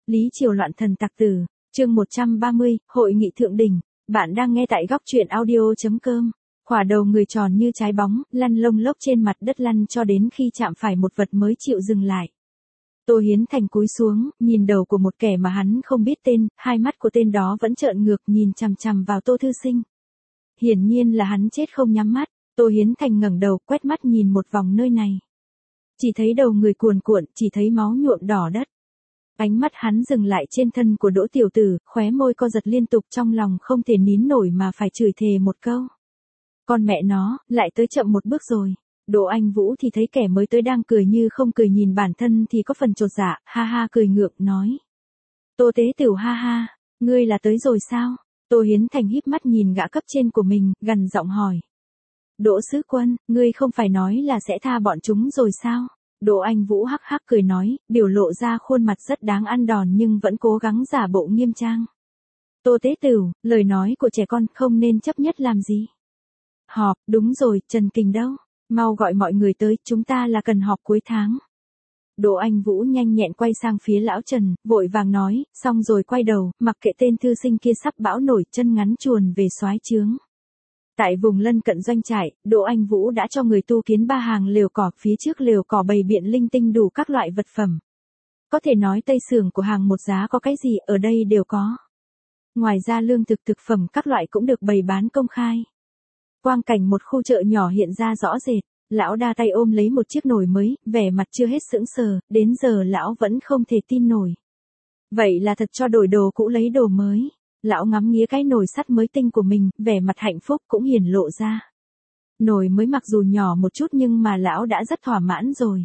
Lý Triều loạn thần tặc tử, chương 130, hội nghị thượng đỉnh. Bạn đang nghe tại góc truyện audio.com. Khỏa đầu người tròn như trái bóng, lăn lông lốc trên mặt đất lăn cho đến khi chạm phải một vật mới chịu dừng lại. Tô Hiến Thành cúi xuống, nhìn đầu của một kẻ mà hắn không biết tên, hai mắt của tên đó vẫn trợn ngược nhìn chằm chằm vào Tô Thư Sinh. Hiển nhiên là hắn chết không nhắm mắt. Tô Hiến Thành ngẩng đầu, quét mắt nhìn một vòng nơi này. Chỉ thấy đầu người cuồn cuộn, chỉ thấy máu nhuộm đỏ đất. Ánh mắt hắn dừng lại trên thân của Đỗ tiểu tử, khóe môi co giật liên tục, trong lòng không thể nín nổi mà phải chửi thề một câu. Con mẹ nó, lại tới chậm một bước rồi. Đỗ Anh Vũ thì thấy kẻ mới tới đang cười như không cười, nhìn bản thân thì có phần chột dạ, ha ha cười ngượng, nói. Tô Tế Tửu ha ha, ngươi là tới rồi sao? Tô Hiến Thành híp mắt nhìn gã cấp trên của mình, gằn giọng hỏi. Đỗ Sứ Quân, ngươi không phải nói là sẽ tha bọn chúng rồi sao? Đỗ Anh Vũ hắc hắc cười nói, biểu lộ ra khuôn mặt rất đáng ăn đòn nhưng vẫn cố gắng giả bộ nghiêm trang. Tô Tế Tửu, lời nói của trẻ con không nên chấp nhất làm gì. Họp, đúng rồi, Trần Kình đâu? Mau gọi mọi người tới, chúng ta là cần họp cuối tháng. Đỗ Anh Vũ nhanh nhẹn quay sang phía lão Trần, vội vàng nói, xong rồi quay đầu, mặc kệ tên thư sinh kia sắp bão nổi, chân ngắn chuồn về soái trướng. Tại vùng lân cận doanh trại, Đỗ Anh Vũ đã cho người tu kiến 3 hàng lều cỏ, phía trước lều cỏ bày biện linh tinh đủ các loại vật phẩm. Có thể nói tây xưởng của hàng một giá có cái gì ở đây đều có. Ngoài ra lương thực thực phẩm các loại cũng được bày bán công khai. Quang cảnh một khu chợ nhỏ hiện ra rõ rệt, lão đa tay ôm lấy một chiếc nồi mới, vẻ mặt chưa hết sững sờ, đến giờ lão vẫn không thể tin nổi. Vậy là thật cho đổi đồ cũ lấy đồ mới. Lão ngắm nghía cái nồi sắt mới tinh của mình, vẻ mặt hạnh phúc cũng hiển lộ ra. Nồi mới mặc dù nhỏ một chút nhưng mà lão đã rất thỏa mãn rồi.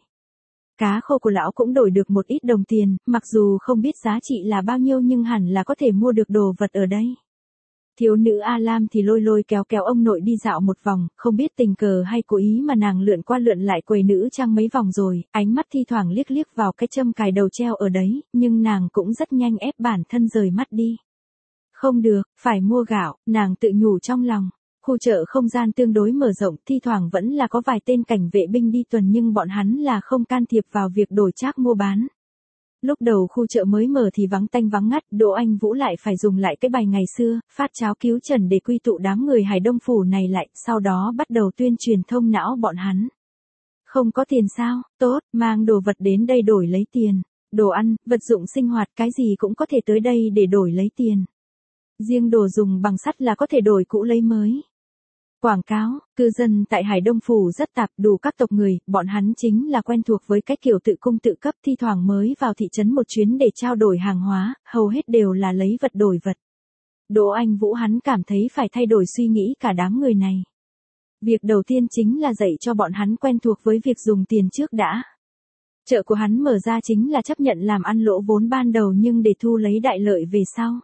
Cá khô của lão cũng đổi được một ít đồng tiền, mặc dù không biết giá trị là bao nhiêu nhưng hẳn là có thể mua được đồ vật ở đây. Thiếu nữ A Lam thì lôi lôi kéo kéo ông nội đi dạo một vòng, không biết tình cờ hay cố ý mà nàng lượn qua lượn lại quầy nữ trang mấy vòng rồi, ánh mắt thi thoảng liếc liếc vào cái châm cài đầu treo ở đấy, nhưng nàng cũng rất nhanh ép bản thân rời mắt đi. Không được, phải mua gạo, nàng tự nhủ trong lòng. Khu chợ không gian tương đối mở rộng, thi thoảng vẫn là có vài tên cảnh vệ binh đi tuần nhưng bọn hắn là không can thiệp vào việc đổi trác mua bán. Lúc đầu khu chợ mới mở thì vắng tanh vắng ngắt, Đỗ Anh Vũ lại phải dùng lại cái bài ngày xưa, phát cháo cứu trần để quy tụ đám người Hải Đông Phủ này lại, sau đó bắt đầu tuyên truyền thông não bọn hắn. Không có tiền sao, tốt, mang đồ vật đến đây đổi lấy tiền. Đồ ăn, vật dụng sinh hoạt, cái gì cũng có thể tới đây để đổi lấy tiền. Riêng đồ dùng bằng sắt là có thể đổi cũ lấy mới. Quảng cáo, cư dân tại Hải Đông Phủ rất tạp, đủ các tộc người, bọn hắn chính là quen thuộc với cái kiểu tự cung tự cấp, thi thoảng mới vào thị trấn một chuyến để trao đổi hàng hóa, hầu hết đều là lấy vật đổi vật. Đỗ Anh Vũ hắn cảm thấy phải thay đổi suy nghĩ cả đám người này. Việc đầu tiên chính là dạy cho bọn hắn quen thuộc với việc dùng tiền trước đã. Chợ của hắn mở ra chính là chấp nhận làm ăn lỗ vốn ban đầu nhưng để thu lấy đại lợi về sau.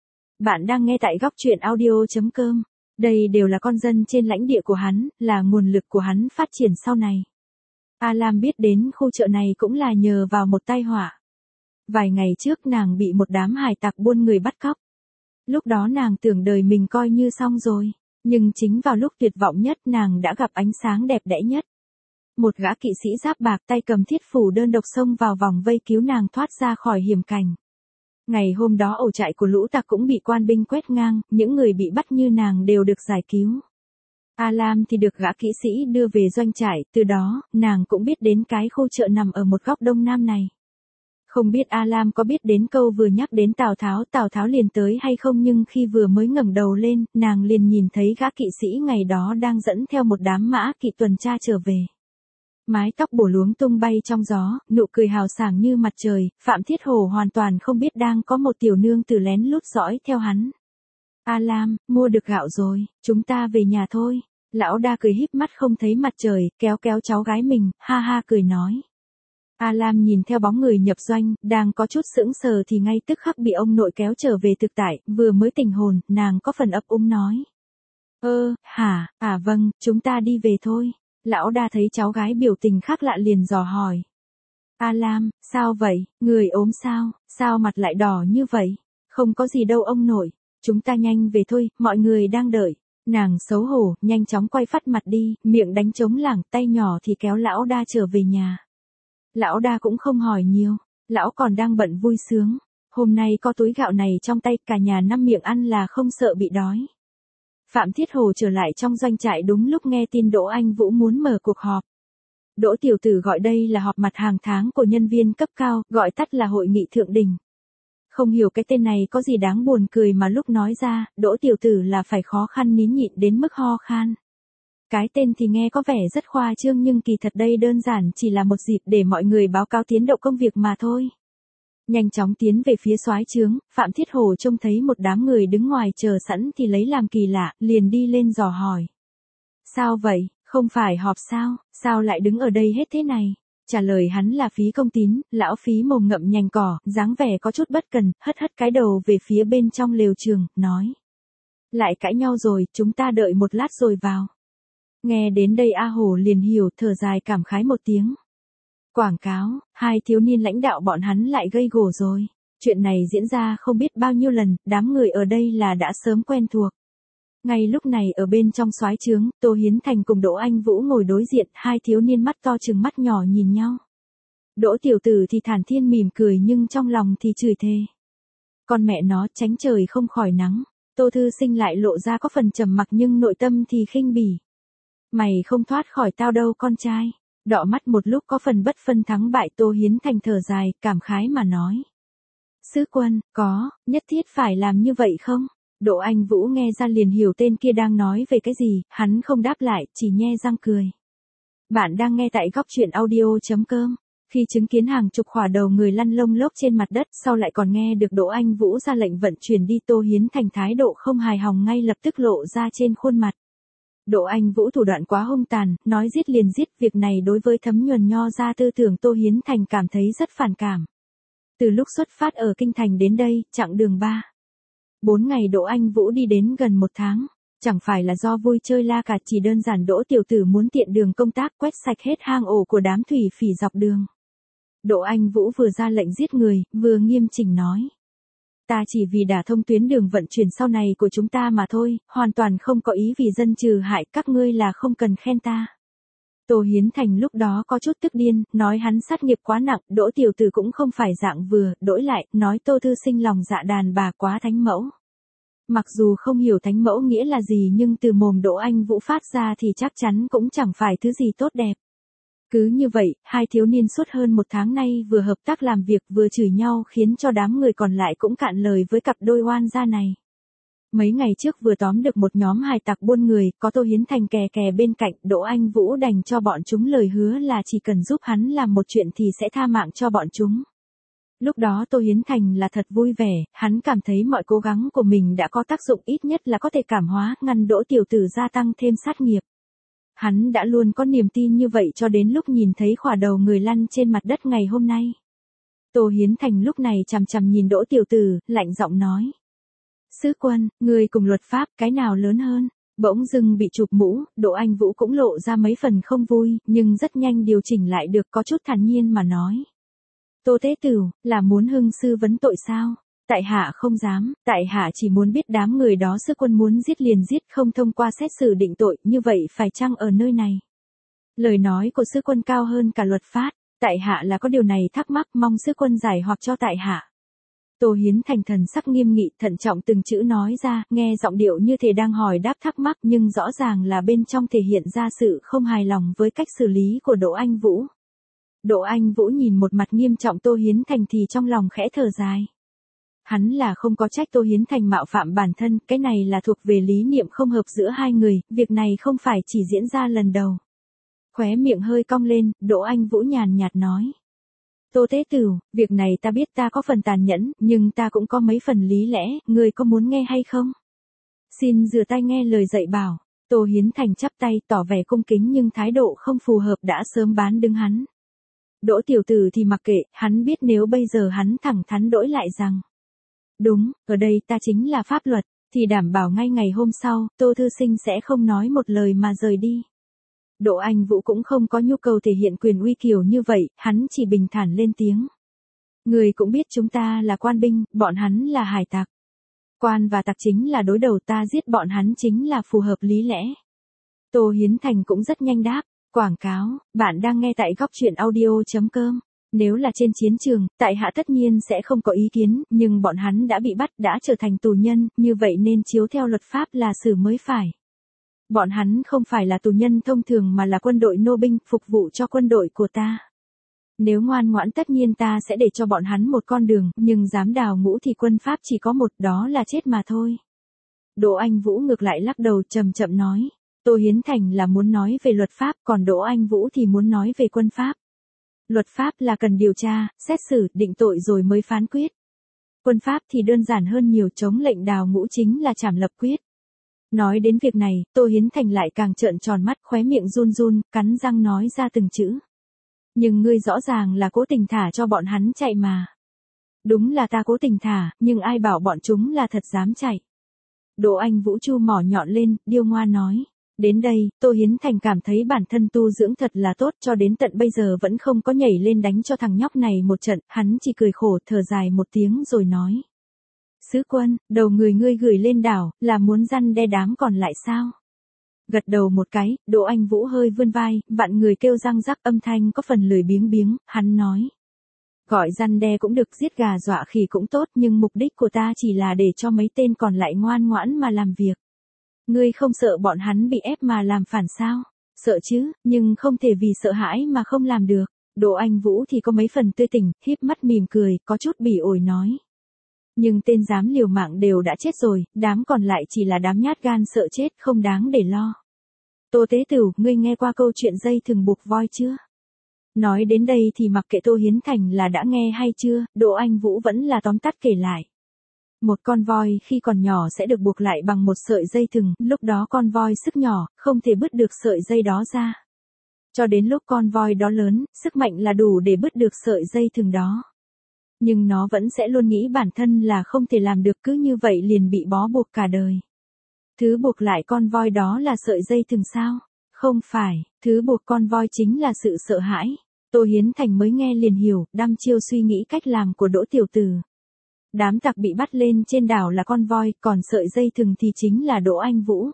Bạn đang nghe tại góc truyện audio.com. Đây đều là con dân trên lãnh địa của hắn, là nguồn lực của hắn phát triển sau này. A Lam biết đến khu chợ này cũng là nhờ vào một tai họa. Vài ngày trước nàng bị một đám hải tặc buôn người bắt cóc. Lúc đó nàng tưởng đời mình coi như xong rồi, nhưng chính vào lúc tuyệt vọng nhất nàng đã gặp ánh sáng đẹp đẽ nhất. Một gã kỵ sĩ giáp bạc tay cầm thiết phủ đơn độc xông vào vòng vây cứu nàng thoát ra khỏi hiểm cảnh. Ngày hôm đó ổ trại của lũ tặc cũng bị quan binh quét ngang, những người bị bắt như nàng đều được giải cứu. A Lam thì được gã kỵ sĩ đưa về doanh trại, từ đó, nàng cũng biết đến cái khu chợ nằm ở một góc đông nam này. Không biết A Lam có biết đến câu vừa nhắc đến Tào Tháo liền tới hay không, nhưng khi vừa mới ngẩng đầu lên, nàng liền nhìn thấy gã kỵ sĩ ngày đó đang dẫn theo một đám mã kỵ tuần tra trở về. Mái tóc bổ luống tung bay trong gió, nụ cười hào sảng như mặt trời, Phạm Thiết Hổ hoàn toàn không biết đang có một tiểu nương tử lén lút dõi theo hắn. A Lam, mua được gạo rồi, chúng ta về nhà thôi. Lão đa cười híp mắt không thấy mặt trời, kéo kéo cháu gái mình, ha ha cười nói. A Lam nhìn theo bóng người nhập doanh, đang có chút sững sờ thì ngay tức khắc bị ông nội kéo trở về thực tại, vừa mới tỉnh hồn, nàng có phần ấp úng nói. Hả, vâng, chúng ta đi về thôi. Lão đa thấy cháu gái biểu tình khác lạ liền dò hỏi. A Lam, sao vậy, người ốm sao, sao mặt lại đỏ như vậy? Không có gì đâu ông nội, chúng ta nhanh về thôi, mọi người đang đợi. Nàng xấu hổ, nhanh chóng quay phắt mặt đi, miệng đánh trống lảng, tay nhỏ thì kéo lão đa trở về nhà. Lão đa cũng không hỏi nhiều, lão còn đang bận vui sướng. Hôm nay có túi gạo này trong tay, cả nhà năm miệng ăn là không sợ bị đói. Phạm Thiết Hồ trở lại trong doanh trại đúng lúc nghe tin Đỗ Anh Vũ muốn mở cuộc họp. Đỗ tiểu tử gọi đây là họp mặt hàng tháng của nhân viên cấp cao, gọi tắt là hội nghị thượng đỉnh. Không hiểu cái tên này có gì đáng buồn cười mà lúc nói ra, Đỗ tiểu tử là phải khó khăn nín nhịn đến mức ho khan. Cái tên thì nghe có vẻ rất khoa trương nhưng kỳ thật đây đơn giản chỉ là một dịp để mọi người báo cáo tiến độ công việc mà thôi. Nhanh chóng tiến về phía soái trướng, Phạm Thiết Hồ trông thấy một đám người đứng ngoài chờ sẵn thì lấy làm kỳ lạ, liền đi lên dò hỏi. Sao vậy, không phải họp sao, sao lại đứng ở đây hết thế này? Trả lời hắn là Phí Công Tín, lão Phí mồm ngậm nhành cỏ, dáng vẻ có chút bất cần, hất hất cái đầu về phía bên trong lều trường, nói. Lại cãi nhau rồi, chúng ta đợi một lát rồi vào. Nghe đến đây A Hồ liền hiểu, thở dài cảm khái một tiếng. Quảng cáo, hai thiếu niên lãnh đạo bọn hắn lại gây gổ rồi. Chuyện này diễn ra không biết bao nhiêu lần, đám người ở đây là đã sớm quen thuộc. Ngay lúc này ở bên trong soái trướng, Tô Hiến Thành cùng Đỗ Anh Vũ ngồi đối diện, hai thiếu niên mắt to trừng mắt nhỏ nhìn nhau. Đỗ tiểu tử thì thản thiên mỉm cười nhưng trong lòng thì chửi thề. Con mẹ nó tránh trời không khỏi nắng, Tô Thư Sinh lại lộ ra có phần trầm mặc nhưng nội tâm thì khinh bỉ. Mày không thoát khỏi tao đâu con trai. Đọ mắt một lúc có phần bất phân thắng bại, Tô Hiến Thành thở dài, cảm khái mà nói. Sứ quân, có, nhất thiết phải làm như vậy không? Đỗ Anh Vũ nghe ra liền hiểu tên kia đang nói về cái gì, hắn không đáp lại, chỉ nhe răng cười. Bạn đang nghe tại góc truyện audio.com. Khi chứng kiến hàng chục khỏa đầu người lăn lông lốc trên mặt đất, sau lại còn nghe được Đỗ Anh Vũ ra lệnh vận chuyển đi, Tô Hiến Thành thái độ không hài lòng ngay lập tức lộ ra trên khuôn mặt. Đỗ Anh Vũ thủ đoạn quá hung tàn, nói giết liền giết, việc này đối với Thấm Nhuần Nho ra tư tưởng Tô Hiến Thành cảm thấy rất phản cảm. Từ lúc xuất phát ở Kinh Thành đến đây, chặng đường 4 ngày Đỗ Anh Vũ đi đến gần 1 tháng. Chẳng phải là do vui chơi la cà, chỉ đơn giản Đỗ tiểu tử muốn tiện đường công tác quét sạch hết hang ổ của đám thủy phỉ dọc đường. Đỗ Anh Vũ vừa ra lệnh giết người, vừa nghiêm chỉnh nói. Ta chỉ vì đả thông tuyến đường vận chuyển sau này của chúng ta mà thôi, hoàn toàn không có ý vì dân trừ hại, các ngươi là không cần khen ta. Tô Hiến Thành lúc đó có chút tức điên, nói hắn sát nghiệp quá nặng, Đỗ tiểu tử cũng không phải dạng vừa, đổi lại, nói Tô Thư Sinh lòng dạ đàn bà quá thánh mẫu. Mặc dù không hiểu thánh mẫu nghĩa là gì nhưng từ mồm Đỗ Anh Vũ phát ra thì chắc chắn cũng chẳng phải thứ gì tốt đẹp. Cứ như vậy, hai thiếu niên suốt hơn 1 tháng nay vừa hợp tác làm việc vừa chửi nhau khiến cho đám người còn lại cũng cạn lời với cặp đôi oan gia này. Mấy ngày trước vừa tóm được một nhóm hải tặc buôn người, có Tô Hiến Thành kè kè bên cạnh, Đỗ Anh Vũ đành cho bọn chúng lời hứa là chỉ cần giúp hắn làm một chuyện thì sẽ tha mạng cho bọn chúng. Lúc đó Tô Hiến Thành là thật vui vẻ, hắn cảm thấy mọi cố gắng của mình đã có tác dụng, ít nhất là có thể cảm hóa, ngăn Đỗ tiểu tử gia tăng thêm sát nghiệp. Hắn đã luôn có niềm tin như vậy cho đến lúc nhìn thấy khỏa đầu người lăn trên mặt đất ngày hôm nay. Tô Hiến Thành lúc này chằm chằm nhìn Đỗ tiểu tử, lạnh giọng nói. Sứ quân, người cùng luật pháp, cái nào lớn hơn? Bỗng dưng bị chụp mũ, Đỗ Anh Vũ cũng lộ ra mấy phần không vui, nhưng rất nhanh điều chỉnh lại được, có chút thản nhiên mà nói. Tô Tế Tửu, là muốn hưng sư vấn tội sao? Tại hạ không dám, tại hạ chỉ muốn biết đám người đó sứ quân muốn giết liền giết, không thông qua xét xử định tội, như vậy phải chăng ở nơi này? Lời nói của sứ quân cao hơn cả luật pháp, tại hạ là có điều này thắc mắc, mong sứ quân giải hoặc cho tại hạ. Tô Hiến Thành thần sắc nghiêm nghị, thận trọng từng chữ nói ra, nghe giọng điệu như thể đang hỏi đáp thắc mắc nhưng rõ ràng là bên trong thể hiện ra sự không hài lòng với cách xử lý của Đỗ Anh Vũ. Đỗ Anh Vũ nhìn một mặt nghiêm trọng Tô Hiến Thành thì trong lòng khẽ thở dài. Hắn là không có trách Tô Hiến Thành mạo phạm bản thân, cái này là thuộc về lý niệm không hợp giữa hai người, việc này không phải chỉ diễn ra lần đầu. Khóe miệng hơi cong lên, Đỗ Anh Vũ nhàn nhạt nói. Tô Tế Tửu, việc này ta biết ta có phần tàn nhẫn, nhưng ta cũng có mấy phần lý lẽ, người có muốn nghe hay không? Xin rửa tay nghe lời dạy bảo. Tô Hiến Thành chắp tay tỏ vẻ cung kính nhưng thái độ không phù hợp đã sớm bán đứng hắn. Đỗ tiểu tử thì mặc kệ, hắn biết nếu bây giờ hắn thẳng thắn đổi lại rằng. Đúng, ở đây ta chính là pháp luật, thì đảm bảo ngay ngày hôm sau, Tô Thư Sinh sẽ không nói một lời mà rời đi. Đỗ Anh Vũ cũng không có nhu cầu thể hiện quyền uy kiểu như vậy, hắn chỉ bình thản lên tiếng. Người cũng biết chúng ta là quan binh, bọn hắn là hải tặc. Quan và tặc chính là đối đầu, ta giết bọn hắn chính là phù hợp lý lẽ. Tô Hiến Thành cũng rất nhanh đáp. Quảng cáo, bạn đang nghe tại góc truyện audio.com. Nếu là trên chiến trường, tại hạ tất nhiên sẽ không có ý kiến, nhưng bọn hắn đã bị bắt, đã trở thành tù nhân, như vậy nên chiếu theo luật pháp là xử mới phải. Bọn hắn không phải là tù nhân thông thường mà là quân đội nô binh, phục vụ cho quân đội của ta. Nếu ngoan ngoãn tất nhiên ta sẽ để cho bọn hắn một con đường, nhưng dám đào ngũ thì quân pháp chỉ có một, đó là chết mà thôi. Đỗ Anh Vũ ngược lại lắc đầu chậm chậm nói. Tô Hiến Thành là muốn nói về luật pháp, còn Đỗ Anh Vũ thì muốn nói về quân pháp. Luật pháp là cần điều tra, xét xử, định tội rồi mới phán quyết. Quân pháp thì đơn giản hơn nhiều, chống lệnh đào ngũ chính là trảm lập quyết. Nói đến việc này, Tô Hiến Thành lại càng trợn tròn mắt, khóe miệng run run, cắn răng nói ra từng chữ. Nhưng ngươi rõ ràng là cố tình thả cho bọn hắn chạy mà. Đúng là ta cố tình thả, nhưng ai bảo bọn chúng là thật dám chạy. Đỗ Anh Vũ chu mỏ nhọn lên, điêu ngoa nói. Đến đây, Tô Hiến Thành cảm thấy bản thân tu dưỡng thật là tốt, cho đến tận bây giờ vẫn không có nhảy lên đánh cho thằng nhóc này một trận, hắn chỉ cười khổ thở dài một tiếng rồi nói. Sứ quân, đầu người ngươi gửi lên đảo, là muốn răn đe đám còn lại sao? Gật đầu một cái, Đỗ Anh Vũ hơi vươn vai, vạn người kêu răng rắc, âm thanh có phần lười biếng biếng, hắn nói. Gọi răn đe cũng được, giết gà dọa khỉ cũng tốt, nhưng mục đích của ta chỉ là để cho mấy tên còn lại ngoan ngoãn mà làm việc. Ngươi không sợ bọn hắn bị ép mà làm phản sao? Sợ chứ, nhưng không thể vì sợ hãi mà không làm được. Đỗ Anh Vũ thì có mấy phần tươi tỉnh, híp mắt mỉm cười, có chút bỉ ổi nói. Nhưng tên dám liều mạng đều đã chết rồi, đám còn lại chỉ là đám nhát gan sợ chết, không đáng để lo. Tô Tế Tửu, ngươi nghe qua câu chuyện dây thừng buộc voi chưa? Nói đến đây thì mặc kệ Tô Hiến Thành là đã nghe hay chưa, Đỗ Anh Vũ vẫn là tóm tắt kể lại. Một con voi khi còn nhỏ sẽ được buộc lại bằng một sợi dây thừng, lúc đó con voi sức nhỏ, không thể bứt được sợi dây đó ra. Cho đến lúc con voi đó lớn, sức mạnh là đủ để bứt được sợi dây thừng đó. Nhưng nó vẫn sẽ luôn nghĩ bản thân là không thể làm được, cứ như vậy liền bị bó buộc cả đời. Thứ buộc lại con voi đó là sợi dây thừng sao? Không phải, thứ buộc con voi chính là sự sợ hãi. Tô Hiến Thành mới nghe liền hiểu, đăm chiêu suy nghĩ cách làm của Đỗ tiểu tử. Đám tặc bị bắt lên trên đảo là con voi, còn sợi dây thừng thì chính là Đỗ Anh Vũ.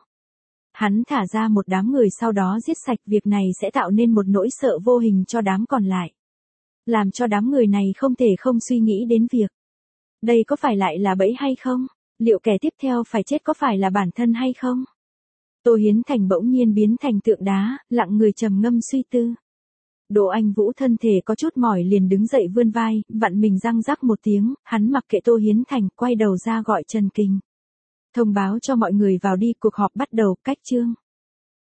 Hắn thả ra một đám người sau đó giết sạch, việc này sẽ tạo nên một nỗi sợ vô hình cho đám còn lại. Làm cho đám người này không thể không suy nghĩ đến việc. Đây có phải lại là bẫy hay không? Liệu kẻ tiếp theo phải chết có phải là bản thân hay không? Tô Hiến Thành bỗng nhiên biến thành tượng đá, lặng người trầm ngâm suy tư. Đỗ Anh Vũ thân thể có chút mỏi liền đứng dậy vươn vai, vặn mình răng rắc một tiếng, hắn mặc kệ Tô Hiến Thành, quay đầu ra gọi Trần Kình. Thông báo cho mọi người vào đi, cuộc họp bắt đầu, cách chương.